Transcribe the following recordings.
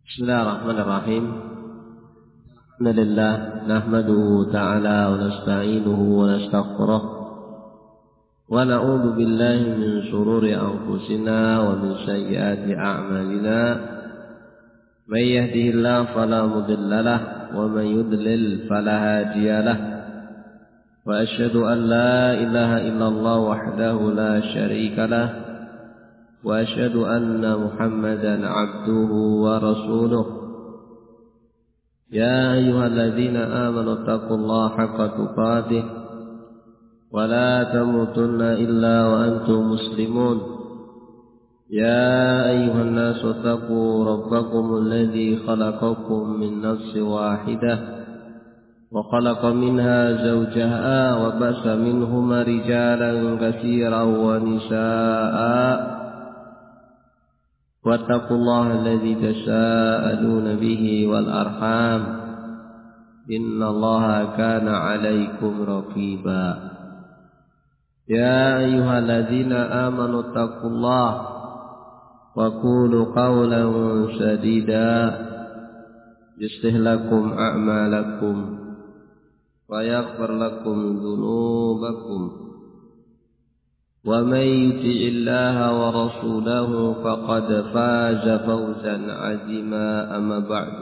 بسم الله الرحمن الرحيم. الحمد لله نحمده تعالى ونستعينه ونستغفره ونعوذ بالله من شرور أنفسنا ومن سيئات أعمالنا. من يهده الله فلا مضل له ومن يضلل فلا هادي له. وأشهد أن لا إله إلا الله وحده لا شريك له وأشهد أن محمدا عبده ورسوله. يا أيها الذين آمنوا اتقوا الله حق تقاته ولا تموتن إلا وأنتم مسلمون. يا أيها الناس اتقوا ربكم الذي خلقكم من نفس واحدة وخلق منها زوجها وبث منهما رجالا كثيرا ونساء. واتقوا الله الذي تساءلون به والأرحام إن الله كان عليكم رقيبا. يا أيها الذين آمنوا اتقوا الله وقولوا قولا سديدا يصلح لكم أعمالكم ويغفر لكم ذنوبكم. ومن يطع الله ورسوله فقد فاز فوزا عظيما. أما بعد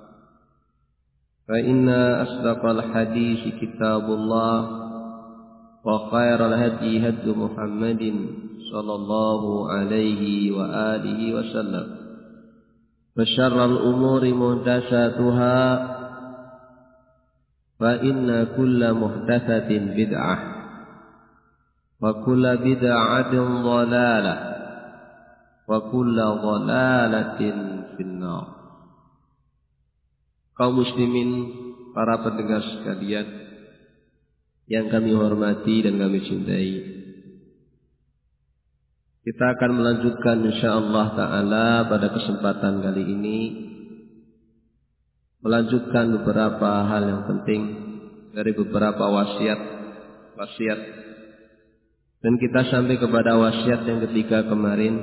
فإن أصدق الحديث كتاب الله وخير الهدي هدي محمد صلى الله عليه وآله وسلم. وشر الأمور محدثاتها فإن كل محدثة بدعة وكل بدعة ضلالة وكل ضلالة في النار. Kaum muslimin, para pendengar sekalian yang kami hormati dan kami cintai, kita akan melanjutkan insyaallah ta'ala pada kesempatan kali ini, melanjutkan beberapa hal yang penting dari beberapa wasiat. Dan kita sampai kepada wasiat yang ketiga kemarin,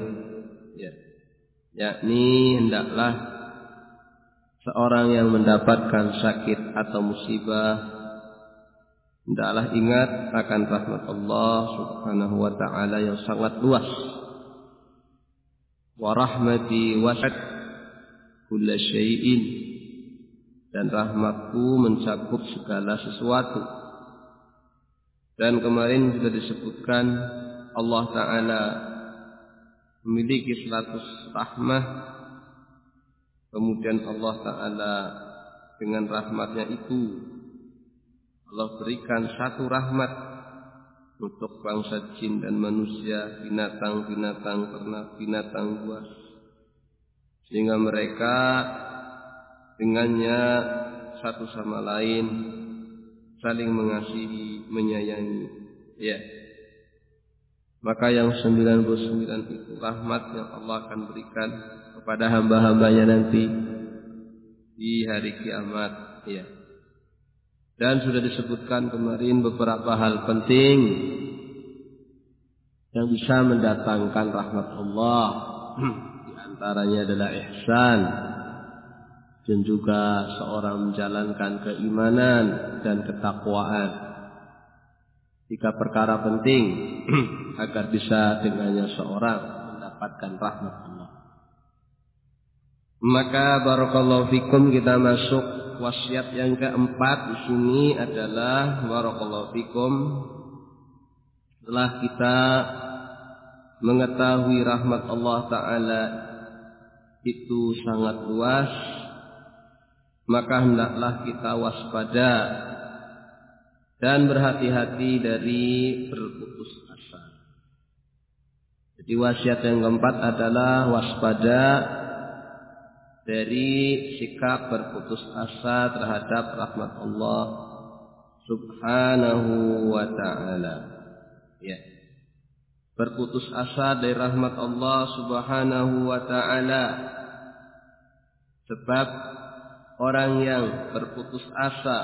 yakni hendaklah seorang yang mendapatkan sakit atau musibah hendaklah ingat akan rahmat Allah Subhanahu wa ta'ala yang sangat luas. Wa rahmati wasi'at kulla syai'in, dan rahmatku mencakup segala sesuatu. Dan kemarin sudah disebutkan Allah Ta'ala memiliki status rahmah. Kemudian Allah Ta'ala dengan rahmatnya itu Allah berikan satu rahmat untuk bangsa jin dan manusia, binatang-binatang, ternak, binatang buas, sehingga mereka dengannya satu sama lain saling mengasihi, menyayangi. Maka yang 99 itu rahmat yang Allah akan berikan kepada hamba-hambanya nanti di hari kiamat. Dan sudah disebutkan kemarin beberapa hal penting yang bisa mendatangkan rahmat Allah. Di antaranya adalah ihsan, dan juga seorang menjalankan keimanan dan ketakwaan. 3 perkara penting agar bisa dengannya seorang mendapatkan rahmat Allah. Maka barakallahu fikum, kita masuk wasiat yang keempat di sini adalah barakallahu fikum, setelah kita mengetahui rahmat Allah Ta'ala itu sangat luas, maka hendaklah kita waspada dan berhati-hati dari berputus asa. Jadi wasiat yang keempat adalah waspada dari sikap berputus asa terhadap rahmat Allah Subhanahu wa ta'ala. Berputus asa dari rahmat Allah Subhanahu wa ta'ala. Sebab orang yang berputus asa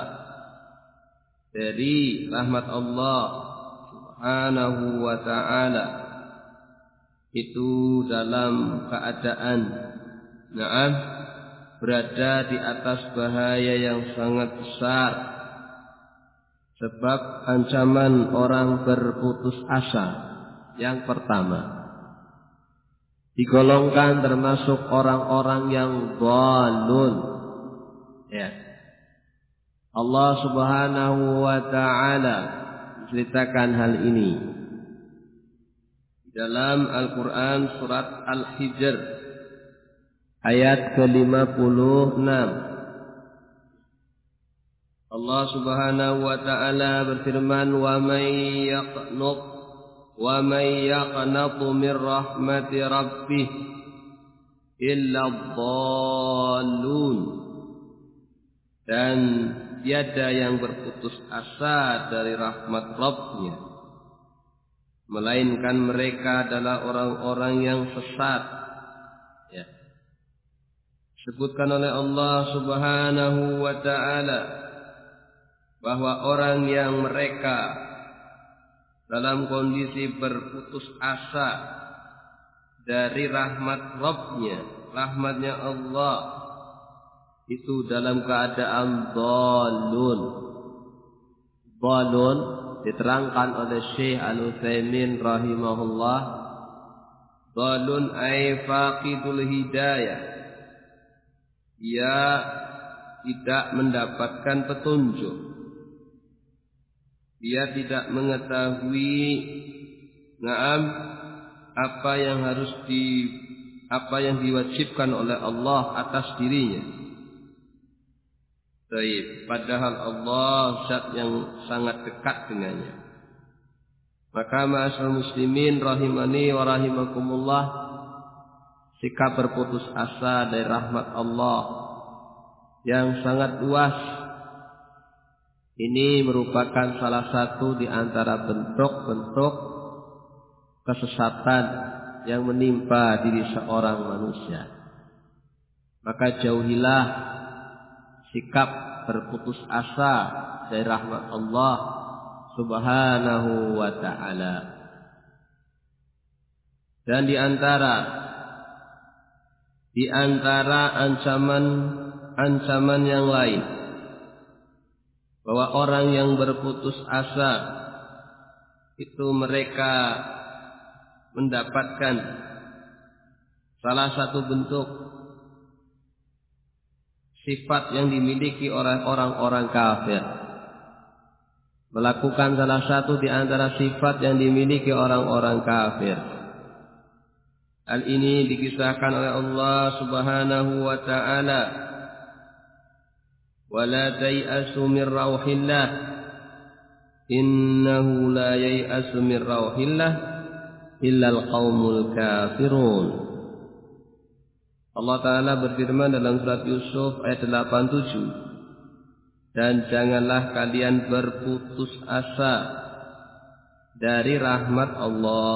dari rahmat Allah Subhanahu wa ta'ala itu dalam keadaan berada di atas bahaya yang sangat besar. Sebab ancaman orang berputus asa yang pertama, digolongkan termasuk orang-orang yang dhalun. Ya. Allah Subhanahu wa taala menceritakan hal ini dalam Al-Qur'an surat Al-Hijr ayat ke-56. Allah Subhanahu wa taala berfirman, "Wa may yaqnatu min rahmati rabbih illa dhallun." Dan tiada yang berputus asa dari rahmat Rabb-Nya, melainkan mereka adalah orang-orang yang sesat. Ya. Disebutkan oleh Allah Subhanahu wa taala bahwa orang yang mereka dalam kondisi berputus asa dari rahmat Rabb-Nya, rahmatnya Allah, itu dalam keadaan dhalun. Dhalun diterangkan oleh Syekh Al-Utsaimin rahimahullah, dhalun ay faqidul hidayah, ia tidak mendapatkan petunjuk, dia tidak mengetahui apa yang diwajibkan oleh Allah atas dirinya. Padahal Allah zat yang sangat dekat dengannya. Maka ma'asyiral muslimin rahimani wa rahimakumullah, sikap berputus asa dari rahmat Allah yang sangat luas ini merupakan salah satu di antara bentuk-bentuk kesesatan yang menimpa diri seorang manusia. Maka jauhilah sikap berputus asa dari rahmat Allah Subhanahu wa ta'ala. Dan di antara ancaman yang lain, bahwa orang yang berputus asa itu mereka mendapatkan salah satu bentuk sifat yang dimiliki oleh orang-orang kafir. Melakukan salah satu di antara sifat yang dimiliki orang-orang kafir. Hal ini dikisahkan oleh Allah Subhanahu wa ta'ala, "Wa la tay'asu min rauhillah, innahu la yay'asu min rauhillah illa al-qaumul kafirun." Allah Ta'ala berfirman dalam surat Yusuf ayat 87, "Dan janganlah kalian berputus asa dari rahmat Allah.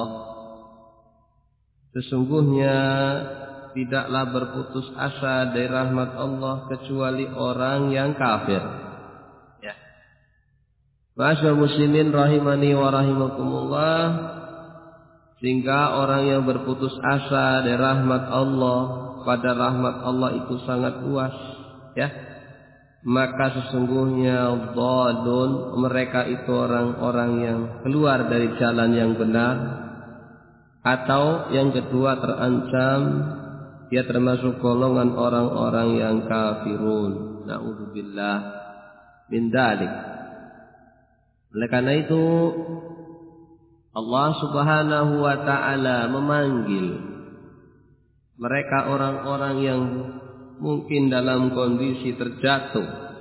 Sesungguhnya tidaklah berputus asa dari rahmat Allah kecuali orang yang kafir." Ya. Ma'asyiral muslimin rahimani wa rahimakumullah, sehingga orang yang berputus asa dari rahmat Allah, pada rahmat Allah itu sangat luas, ya. Maka sesungguhnya dhalun, mereka itu orang-orang yang keluar dari jalan yang benar, atau yang kedua terancam dia termasuk golongan orang-orang yang kafirun. Na'udzubillah min dzalik. Oleh karena itu Allah Subhanahu wa ta'ala memanggil mereka orang-orang yang mungkin dalam kondisi terjatuh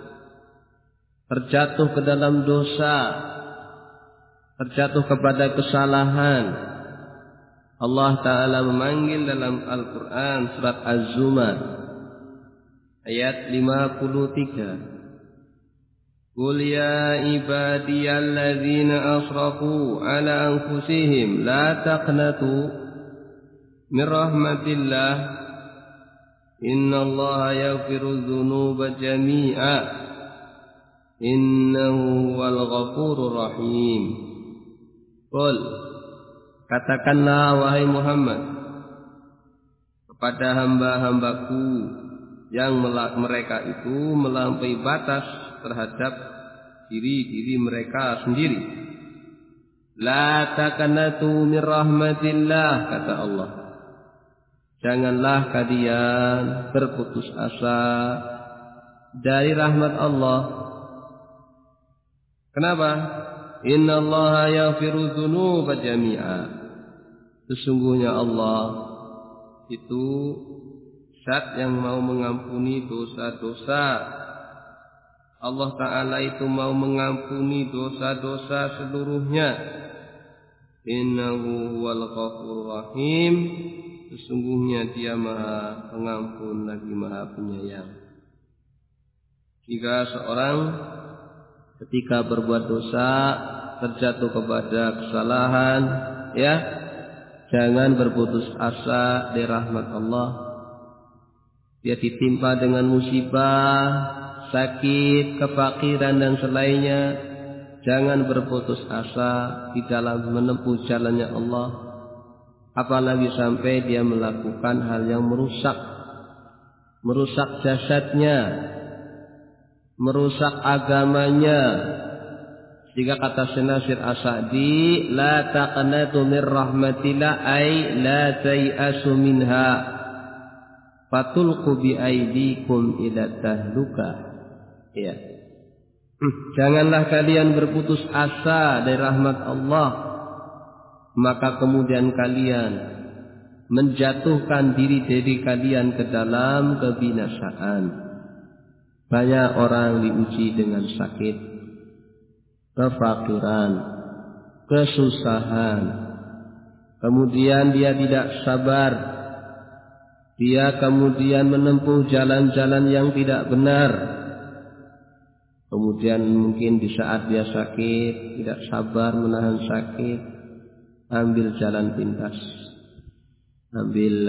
ke dalam dosa, terjatuh kepada kesalahan. Allah Ta'ala memanggil dalam Al-Quran surat Az-Zumar ayat 53, "Qul ya ibadiyalladzina asrafu ala anfusihim la taqnatu min rahmatillah innallaha yaghfiru dzunuba jami'a innahu wal ghafurur rahim." Qul, katakanlah wahai Muhammad kepada hamba-hambaku yang mereka itu melampaui batas terhadap diri mereka sendiri. La taqnatu min rahmatillah, kata Allah. Janganlah kalian berputus asa dari rahmat Allah. Kenapa? Innallaha yaghfiru dzunuba jami'a. Sesungguhnya Allah itu zat yang mau mengampuni dosa-dosa. Allah Ta'ala itu mau mengampuni dosa-dosa seluruhnya. Innahu huwal ghafurur rahim. Sesungguhnya Dia Maha Pengampun lagi Maha Penyayang. Jika seorang ketika berbuat dosa terjatuh kepada kesalahan, ya, jangan berputus asa dari rahmat Allah. Dia ditimpa dengan musibah, sakit, kefakiran dan selainnya, jangan berputus asa di dalam menempuh jalannya Allah. Apalagi sampai dia melakukan hal yang merusak jasadnya, merusak agamanya. Jika kata Nasir As-Sa'di, la taqnatu min rahmatillah ay la tai'asu minha fatulqu bi aidikum ila tahluka. Ya. Janganlah kalian berputus asa dari rahmat Allah, maka kemudian kalian menjatuhkan diri kalian ke dalam kebinasaan. Banyak orang diuji dengan sakit, kefakiran, kesusahan. Kemudian dia tidak sabar. Dia kemudian menempuh jalan-jalan yang tidak benar. Kemudian mungkin di saat dia sakit, tidak sabar menahan sakit, ambil jalan pintas. Ambil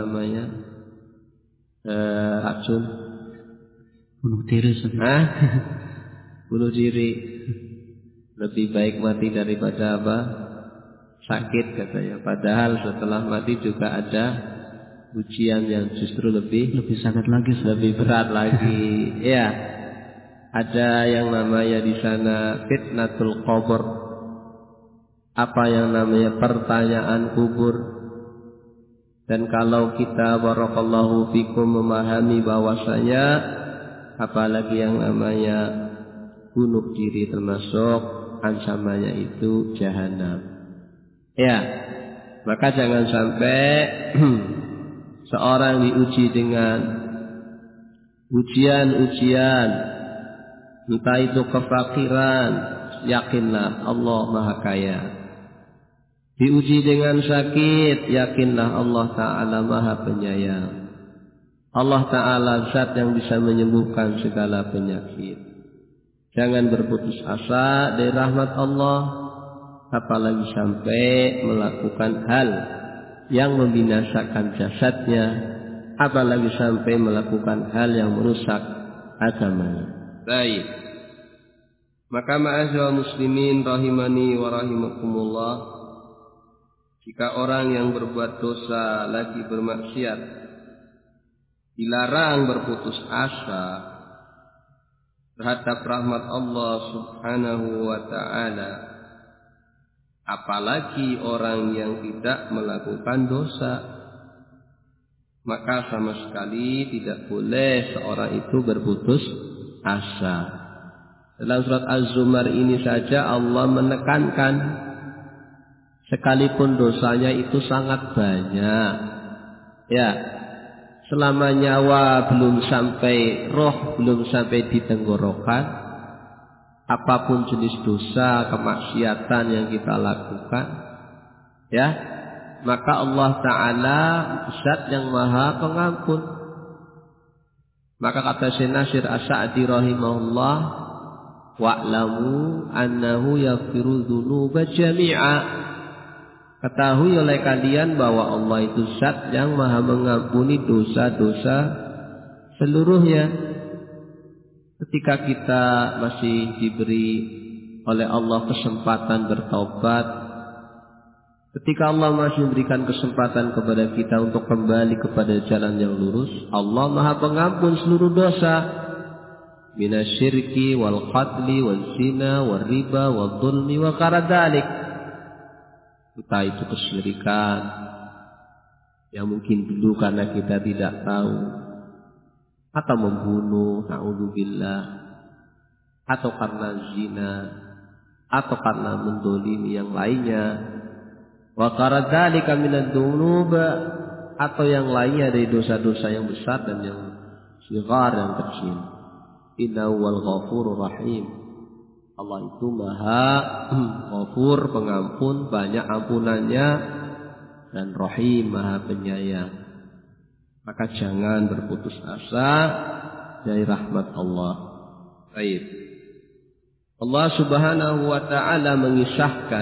racun. Bunuh diri. Bunuh diri. Lebih baik mati daripada sakit, katanya. Padahal setelah mati juga ada ujian yang justru lebih sakit lagi, lebih berat lagi. Ya, ada yang namanya di sana fitnatul qabr. Apa yang namanya pertanyaan kubur. Dan kalau kita barakallahu fikum memahami bahwasanya apalagi yang namanya bunuh diri termasuk ancamannya itu jahanam. Ya, maka jangan sampai seorang diuji dengan ujian-ujian, entah itu kefakiran, yakinlah Allah Maha Kaya. Diuji dengan sakit, yakinlah Allah Ta'ala Maha Penyayang. Allah Ta'ala zat yang bisa menyembuhkan segala penyakit. Jangan berputus asa dari rahmat Allah, apalagi sampai melakukan hal yang membinasakan jasadnya, apalagi sampai melakukan hal yang merusak agamanya. Baik. Maka ma'asyiral muslimin rahimani wa rahimakumullah, jika orang yang berbuat dosa lagi bermaksiat dilarang berputus asa terhadap rahmat Allah Subhanahu wa ta'ala, apalagi orang yang tidak melakukan dosa, maka sama sekali tidak boleh seorang itu berputus asa. Dalam surat Az-Zumar ini saja Allah menekankan, sekalipun dosanya itu sangat banyak, ya, selama nyawa belum sampai, roh belum sampai di tenggorokan, apapun jenis dosa, kemaksiatan yang kita lakukan, ya, maka Allah Ta'ala zat yang Maha Pengampun. Maka kata Syekh Nasir As-Sa'di rahimahullah, wa'lamu annahu yaghfiru dzunuba jami'a. Ketahui oleh kalian bahwa Allah itu zat yang Maha mengampuni dosa-dosa seluruhnya. Ketika kita masih diberi oleh Allah kesempatan bertaubat, Ketika Allah masih memberikan kesempatan kepada kita untuk kembali kepada jalan yang lurus, Allah Maha Pengampun seluruh dosa. Minasyirki wal qatli wal zina wal riba wal dhulmi wa qaradalik. Entah itu kesyirikan yang mungkin dulu karena kita tidak tahu, atau membunuh, na'udzubillah, atau karena zina, atau karena mendolimi yang lainnya, wa qaradalika minad dzunub, atau yang lainnya dari dosa-dosa yang besar dan yang shighar, yang kecil. Innahu wal ghafurur rahim. Allah itu Maha Ghafur, pengampun, banyak ampunannya, dan Rahim, Maha penyayang. Maka jangan berputus asa dari rahmat Allah. Baik. Allah Subhanahu wa taala mengisahkan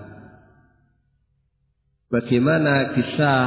bagaimana kisah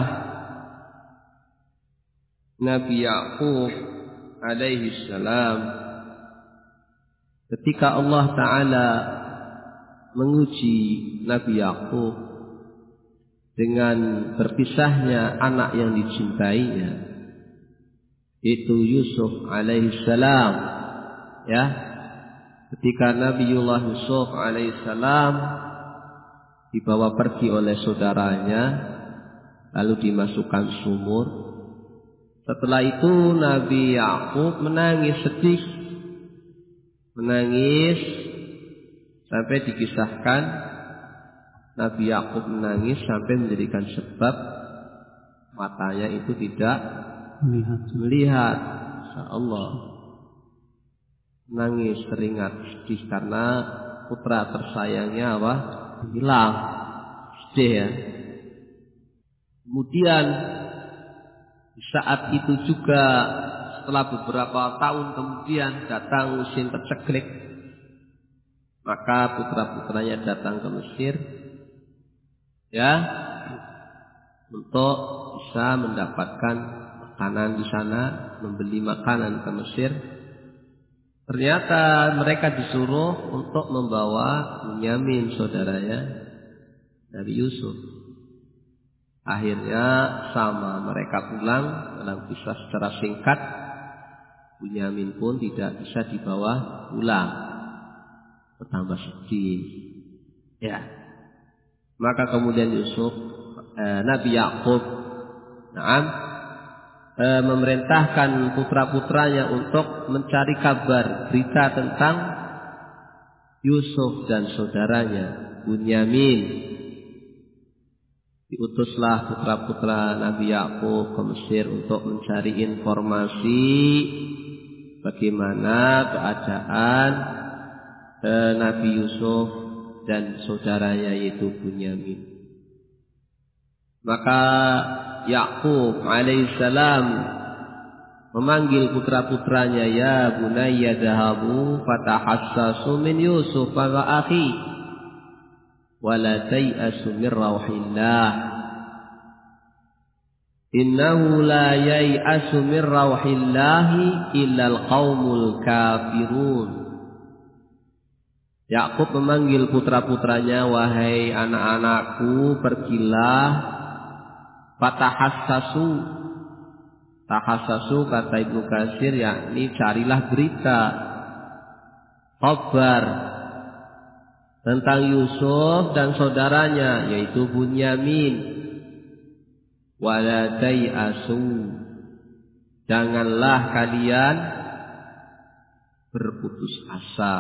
Nabi Ya'qub alaihi salam ketika Allah taala menguji Nabi Ya'qub dengan berpisahnya anak yang dicintainya, yaitu Yusuf alaihissalam. Ya, ketika Nabiullah Yusuf alaihissalam dibawa pergi oleh saudaranya, lalu dimasukkan sumur. Setelah itu Nabi Ya'qub menangis sedih, menangis sampai dikisahkan Nabi Ya'qub menangis sampai menjadikan sebab matanya itu tidak melihat. Insyaallah menangis teringat sedih karena putra tersayangnya hilang. Sedih ya. Kemudian di saat itu juga setelah beberapa tahun kemudian datang musim terceklik, maka putra-putranya datang ke Mesir, ya, untuk bisa mendapatkan makanan di sana, membeli makanan ke Mesir. Ternyata mereka disuruh untuk membawa Bunyamin, saudaranya dari Yusuf. Akhirnya sama mereka pulang. Dalam kisah secara singkat, Bunyamin pun tidak bisa dibawa pulang. Bertambah sedih. Ya. Maka kemudian Nabi Ya'qub memerintahkan putra-putranya untuk mencari kabar, berita tentang Yusuf dan saudaranya Bunyamin. Diutuslah putra-putra Nabi Ya'qub ke Mesir untuk mencari informasi bagaimana keadaan Nabi Yusuf dan saudaranya yaitu Bunyamin. Maka Ya'qub alaihissalam memanggil putra-putranya, ya bunayya dhahabu fatahassasu min Yusuf wa akhi wa la tay'asu min rauhillah innahu la yai'asu min rauhillahi illa al-qaumul kafirun. Ya'qub memanggil putra-putranya, wahai anak-anakku, pergilah fatahassasu. Tahassasu kata Ibnu Katsir yakni carilah berita, kabar tentang Yusuf dan saudaranya yaitu Bunyamin. Wala tai'asu, janganlah kalian berputus asa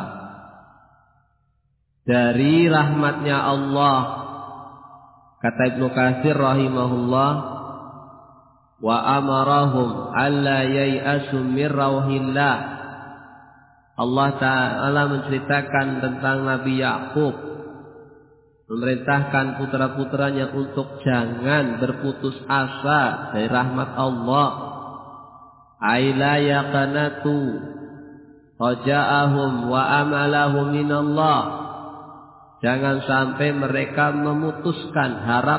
dari rahmatnya Allah. Kata Ibnu Katsir rahimahullah, wa amarahum alla yai'asu min rauhillah. Allah Ta'ala menceritakan tentang Nabi Ya'qub, memerintahkan putra-putranya untuk jangan berputus asa dari rahmat Allah. Aila yaqanatu raja'ahum wa amalahum minallah. Jangan sampai mereka memutuskan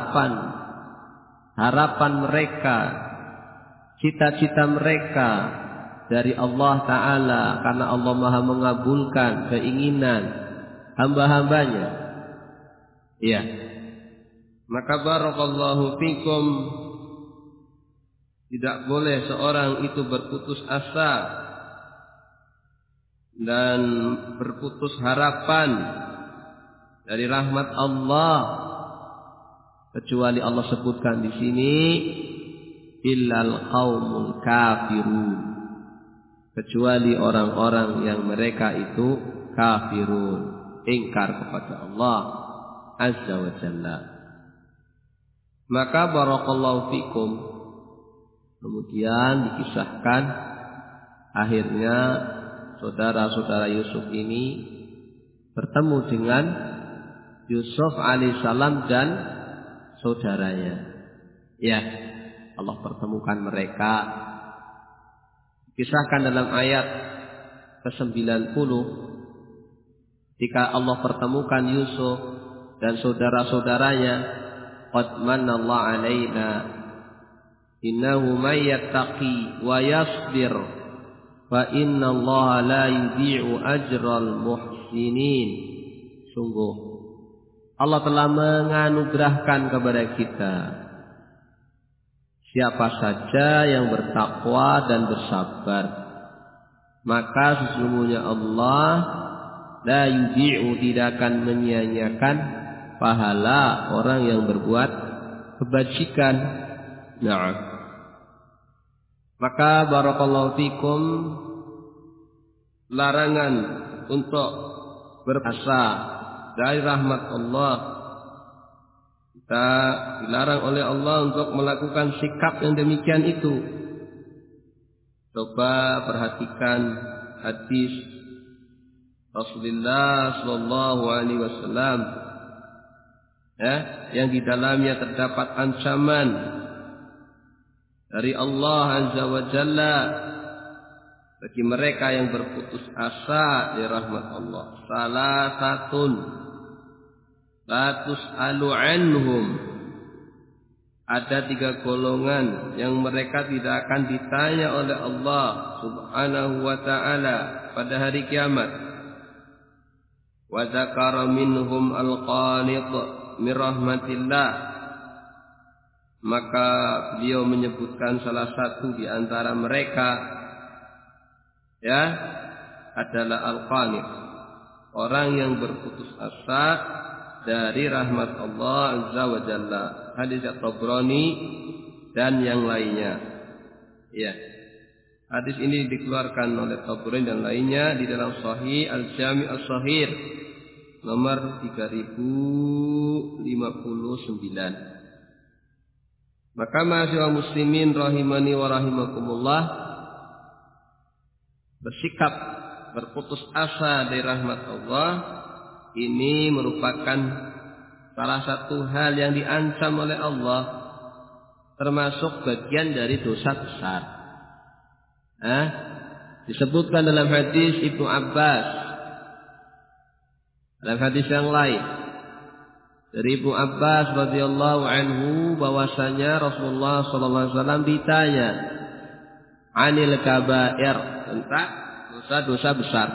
harapan mereka, cita-cita mereka dari Allah Ta'ala, karena Allah Maha mengabulkan keinginan hamba-hambanya. Iya. Maka barakallahu fikum, tidak boleh seorang itu berputus asa dan berputus harapan dari rahmat Allah, kecuali Allah sebutkan di sini illal qaumul kafirun, kecuali orang-orang yang mereka itu kafirun, ingkar kepada Allah azza wa jalla. Maka barakallahu fikum, kemudian dikisahkan akhirnya saudara-saudara Yusuf ini bertemu dengan Yusuf alaihissalam dan saudaranya. Ya, Allah pertemukan mereka. Kisahkan dalam ayat ke-90 ketika Allah pertemukan Yusuf dan saudara-saudaranya, qad manallahu alaina innahu may yattaqi wa yasbir fa innallaha la yudhi'u ajral muhsinin. Sungguh Allah telah menganugerahkan kepada kita siapa saja yang bertakwa dan bersabar, maka sesungguhnya Allah la yudhi'u, tidak akan menyia-nyiakan pahala orang yang berbuat kebajikan. Nah, maka barakallahu fikum, larangan untuk berasa dari rahmat Allah, kita dilarang oleh Allah untuk melakukan sikap yang demikian itu. Coba perhatikan hadis Rasulullah sallallahu alaihi wasallam, ya, yang di dalamnya terdapat ancaman dari Allah azza wa jalla bagi mereka yang berputus asa dari rahmat Allah. Salasatun la tus'alu anhum, ada 3 golongan yang mereka tidak akan ditanya oleh Allah subhanahu wa ta'ala pada hari kiamat. Wa dzakara minhum al-qanit min rahmatillah, maka beliau menyebutkan salah satu di antara mereka, ya, adalah al-qanit, orang yang berputus asa dari rahmat Allah azza wa jalla. Hadis At-Tabrani dan yang lainnya. Ya. Hadis ini dikeluarkan oleh Tabrani dan lainnya di dalam Sahih Al-Jami' As-Sahih nomor 3059. Maka ma'asyiral muslimin rahimani wa rahimakumullah, bersikap berputus asa dari rahmat Allah ini merupakan salah satu hal yang diancam oleh Allah, termasuk bagian dari dosa besar. Disebutkan dalam hadis Ibnu Abbas, dalam hadis yang lain dari Ibnu Abbas radhiyallahu anhu, bahwasanya Rasulullah sallallahu alaihi wasallam ditanya anil kabair, tentang dosa-dosa besar.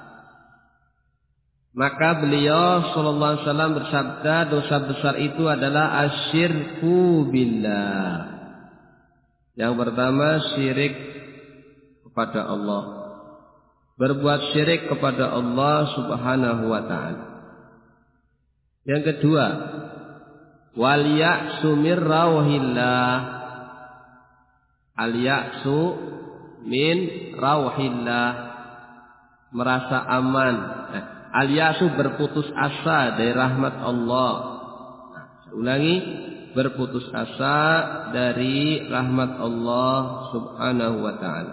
Maka beliau sallallahu alaihi wasallam bersabda, dosa besar itu adalah asyirku billah. Yang pertama, syirik kepada Allah, berbuat syirik kepada Allah subhanahu wa ta'ala. Yang kedua, wal ya'su min rauhillah, al ya'su min rauhillah, merasa aman, al-yasu berputus asa dari rahmat Allah. Saya ulangi, berputus asa dari rahmat Allah subhanahu wa ta'ala.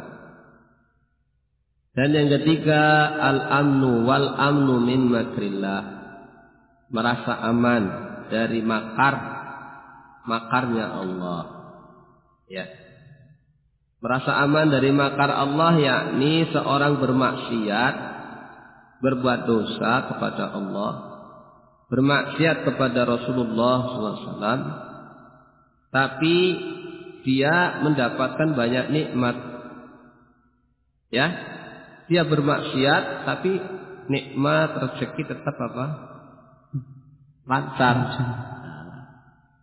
Dan yang ketiga, al-amnu wal amnu min makrillah, merasa aman dari makarnya Allah. Ya. Merasa aman dari makar Allah, yakni seorang bermaksiat, berbuat dosa kepada Allah, bermaksiat kepada Rasulullah SAW, tapi dia mendapatkan banyak nikmat. Ya, dia bermaksiat, tapi nikmat rezeki tetap apa? Lancar.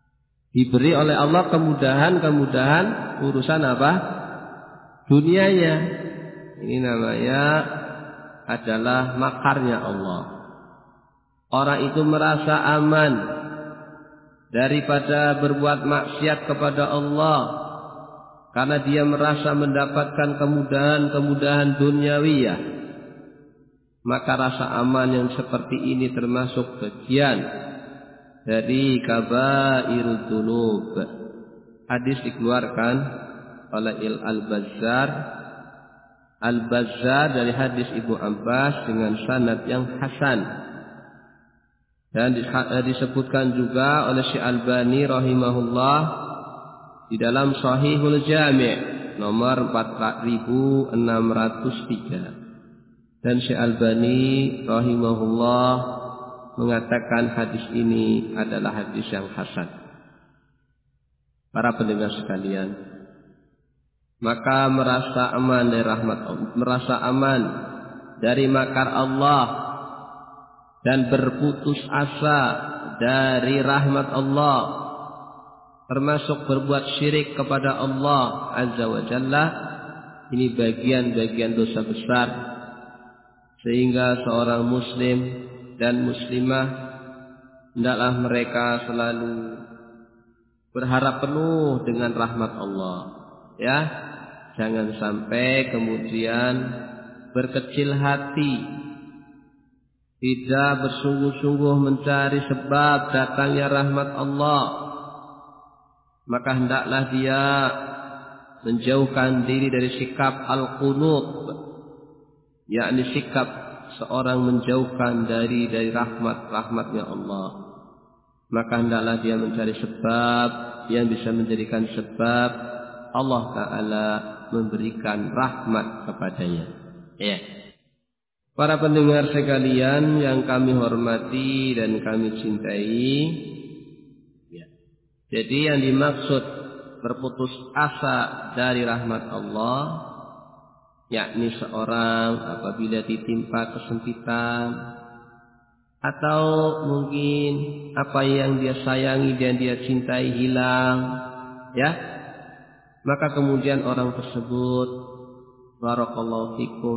Diberi oleh Allah kemudahan urusan apa? Dunianya. Ini namanya adalah makarnya Allah. Orang itu merasa aman daripada berbuat maksiat kepada Allah karena dia merasa mendapatkan kemudahan duniawiyah. Maka rasa aman yang seperti ini termasuk bagian dari kabairud dzunub. Hadis dikeluarkan oleh Al-Bazzar dari hadis Ibnu Abbas dengan sanad yang hasan. Dan disebutkan juga oleh Syekh Albani rahimahullah di dalam Shahihul Jami' nomor 4603. Dan Syekh Albani rahimahullah mengatakan hadis ini adalah hadis yang hasan. Para pendengar sekalian, maka merasa aman dari rahmat Allah, merasa aman dari makar Allah dan berputus asa dari rahmat Allah, termasuk berbuat syirik kepada Allah Azza wa Jalla. Ini bagian-bagian dosa besar, sehingga seorang muslim dan muslimah hendaklah mereka selalu berharap penuh dengan rahmat Allah, ya. Jangan sampai kemudian berkecil hati, tidak bersungguh-sungguh mencari sebab datangnya rahmat Allah. Maka hendaklah dia menjauhkan diri dari sikap al-qunut, yakni sikap seorang menjauhkan dari rahmatnya Allah. Maka hendaklah dia mencari sebab yang bisa menjadikan sebab Allah Ta'ala memberikan rahmat kepadanya. Ya. Para pendengar sekalian yang kami hormati dan kami cintai, ya. Jadi yang dimaksud berputus asa dari rahmat Allah, yakni seorang apabila ditimpa kesempitan atau mungkin apa yang dia sayangi dan dia cintai hilang, ya, maka kemudian orang tersebut, barakallahu fikum,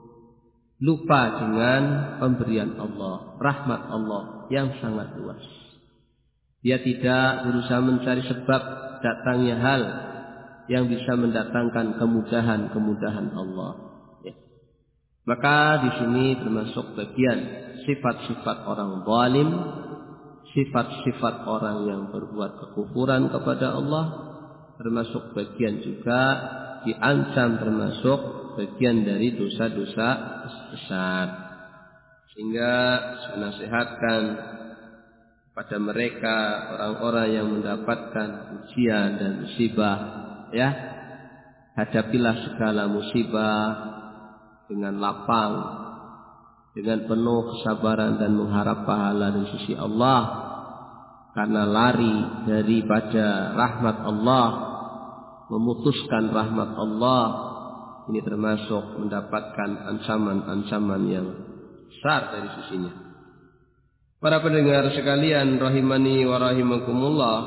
lupa dengan pemberian Allah, rahmat Allah yang sangat luas. Dia tidak berusaha mencari sebab datangnya hal yang bisa mendatangkan kemudahan Allah. Ya. Maka di sini termasuk bagian sifat-sifat orang zalim, sifat-sifat orang yang berbuat kekufuran kepada Allah, termasuk bagian juga diancam termasuk bagian dari dosa-dosa besar. Sehingga nasihatkan pada mereka orang-orang yang mendapatkan ujian dan musibah, ya, hadapilah segala musibah dengan lapang, dengan penuh kesabaran dan mengharap pahala dari sisi Allah, karena lari daripada rahmat Allah, memutuskan rahmat Allah, ini termasuk mendapatkan ancaman-ancaman yang besar dari sisinya. Para pendengar sekalian rahimani wa rahimakumullah,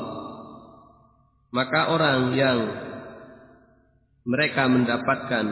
maka orang yang mereka mendapatkan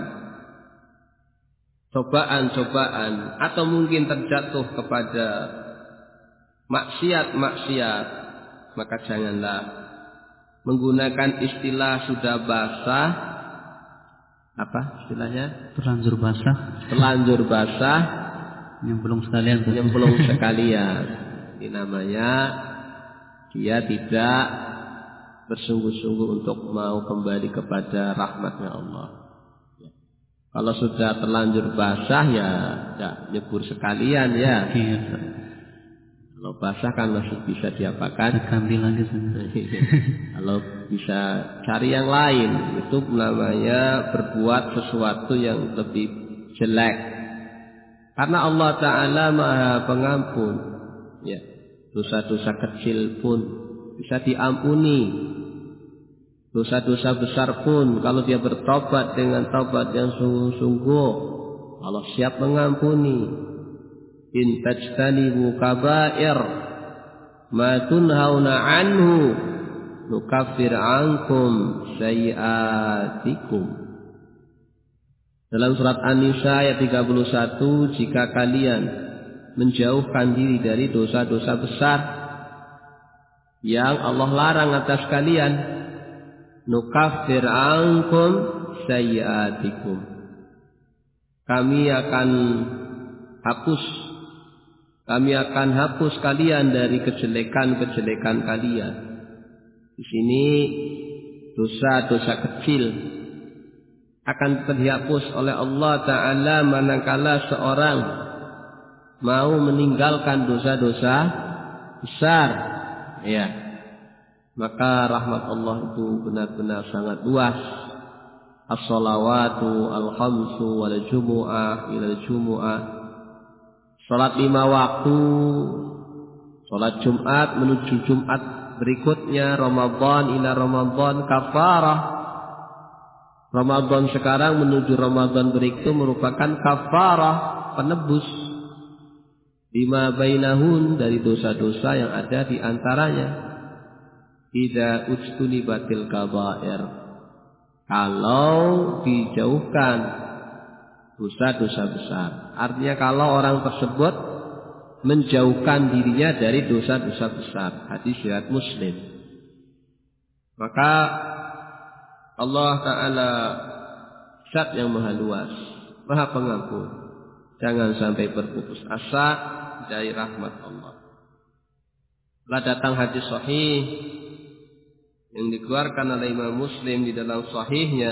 cobaan-cobaan atau mungkin terjatuh kepada maksiat-maksiat, maka janganlah menggunakan istilah sudah basah, apa istilahnya? Terlanjur basah, nyemplung sekalian. Ini namanya dia tidak bersungguh-sungguh untuk mau kembali kepada rahmatnya Allah. Kalau sudah terlanjur basah ya nyebur sekalian ya. Kalau basah kan masih bisa diapakan? Ambil lagi. Kalau bisa cari yang lain, itu namanya berbuat sesuatu yang lebih jelek. Karena Allah Ta'ala Maha Pengampun, ya, dosa-dosa kecil pun bisa diampuni. Dosa-dosa besar pun kalau dia bertobat dengan taubat yang sungguh-sungguh, Allah siap mengampuni. In tajtanibu kaba'ir ma tunhauna anhu nukaffir ankum sayiatikum. Dalam surat An-Nisa ayat 31, jika kalian menjauhkan diri dari dosa-dosa besar yang Allah larang atas kalian, nukaffir ankum sayiatikum, kami akan hapus kalian dari kejelekan-kejelekan kalian. Di sini dosa-dosa kecil akan dihapus oleh Allah Ta'ala manakala seorang mau meninggalkan dosa-dosa besar. Ya, maka rahmat Allah itu benar-benar sangat luas. As-salawatu al-khamsu wal jumu'ah ila jumu'ah. Salat 5 waktu, salat Jumat menuju Jumat berikutnya, Ramadan ila Ramadan kafarah. Ramadan sekarang menuju Ramadan berikut merupakan kafarah, penebus lima bainahun, dari dosa-dosa yang ada di antaranya. Idza ujtunibatil kabair, kalau dijauhkan dosa-dosa besar. Artinya kalau orang tersebut menjauhkan dirinya dari dosa-dosa besar. Hadis riwayat Muslim. Maka Allah Ta'ala Zat yang maha luas, maha pengampun. Jangan sampai berputus asa dari rahmat Allah. Telah datang hadis sahih yang dikeluarkan oleh Imam Muslim di dalam sahihnya,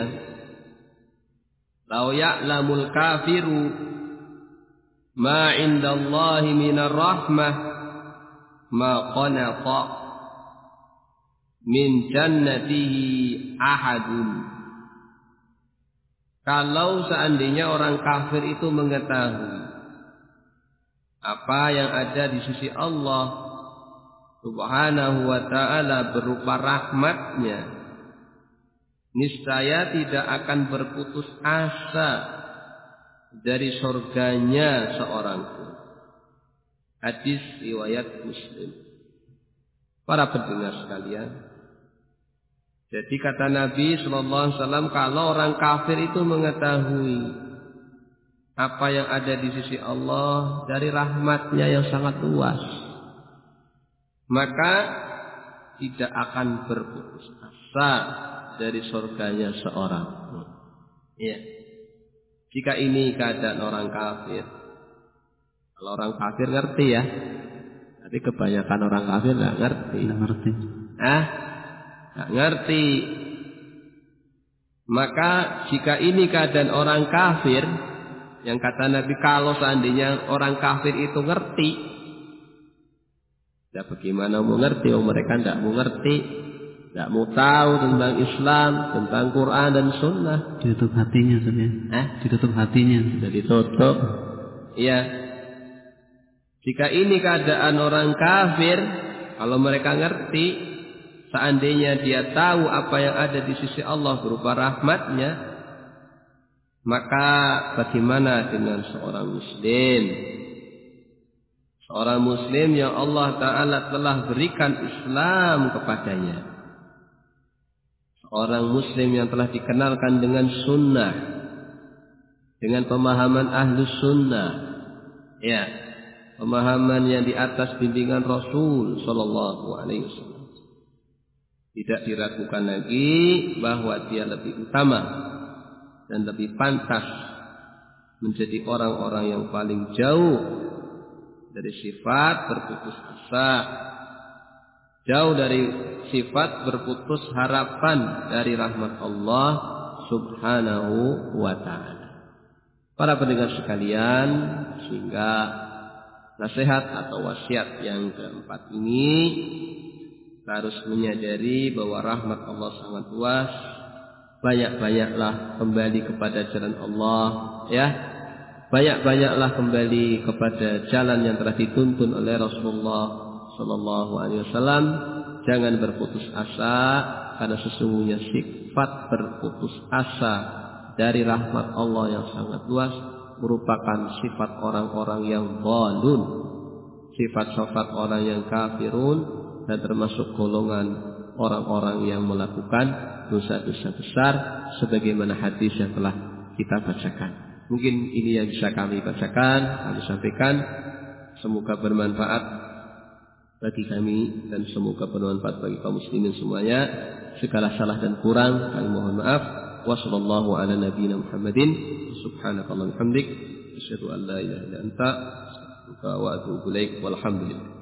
"Lau ya'lamul kafiru ma 'indallahi minar rahmah ma qanata min jannatihi ahadun." Kalau seandainya orang kafir itu mengetahui apa yang ada di sisi Allah Subhanahu wa ta'ala berupa rahmatnya, niscaya tidak akan berputus asa dari surganya seorang pun. Hadis riwayat Muslim. Para pendengar sekalian, jadi kata Nabi sallallahu alaihi wasallam, kalau orang kafir itu mengetahui apa yang ada di sisi Allah dari rahmatnya yang sangat luas, maka tidak akan berputus asa dari surganya seorang. Ya. Jika ini keadaan orang kafir. Kalau orang kafir ngerti ya. Tapi kebanyakan orang kafir nggak ngerti. Nggak ngerti. Maka jika ini keadaan orang kafir, yang kata Nabi kalau seandainya orang kafir itu ngerti, ya bagaimana mau ngerti? Mereka tidak mau ngerti, tidak mau tahu tentang Islam, tentang Quran dan Sunnah. Ditutup hatinya sebenarnya. Ditutup hatinya. Sudah ditutup. Iya. Jika ini keadaan orang kafir, kalau mereka ngerti, seandainya dia tahu apa yang ada di sisi Allah berupa rahmatnya, maka bagaimana dengan seorang muslim? Seorang muslim yang Allah Ta'ala telah berikan Islam kepadanya. Seorang muslim yang telah dikenalkan dengan sunnah, dengan pemahaman ahlus sunnah, ya, pemahaman yang di atas bimbingan Rasul Sallallahu Alaihi Wasallam. Tidak diragukan lagi bahwa dia lebih utama dan lebih pantas menjadi orang-orang yang paling jauh dari sifat berputus asa, jauh dari sifat berputus harapan dari rahmat Allah Subhanahu wa ta'ala. Para pendengar sekalian, sehingga nasihat atau wasiat yang keempat ini, kita harus menyadari bahwa rahmat Allah sangat luas. Banyak-banyaklah kembali kepada jalan Allah, ya. Banyak-banyaklah kembali kepada jalan yang telah dituntun oleh Rasulullah sallallahu alaihi wasallam. Jangan berputus asa, karena sesungguhnya sifat berputus asa dari rahmat Allah yang sangat luas merupakan sifat orang-orang yang dhalun, sifat orang yang kafirun, dan termasuk golongan orang-orang yang melakukan dosa-dosa besar sebagaimana hadis yang telah kita bacakan. Mungkin ini yang bisa kami bacakan, kami sampaikan. Semoga bermanfaat bagi kami dan semoga bermanfaat bagi kaum muslimin semuanya. Segala salah dan kurang kami mohon maaf. Wassallallahu ala nabiyyina Muhammadin subhanakallahumma hamdik asyhadu an la ilaha illa anta astaghfiruka wa atubu ilaik walhamdulillah.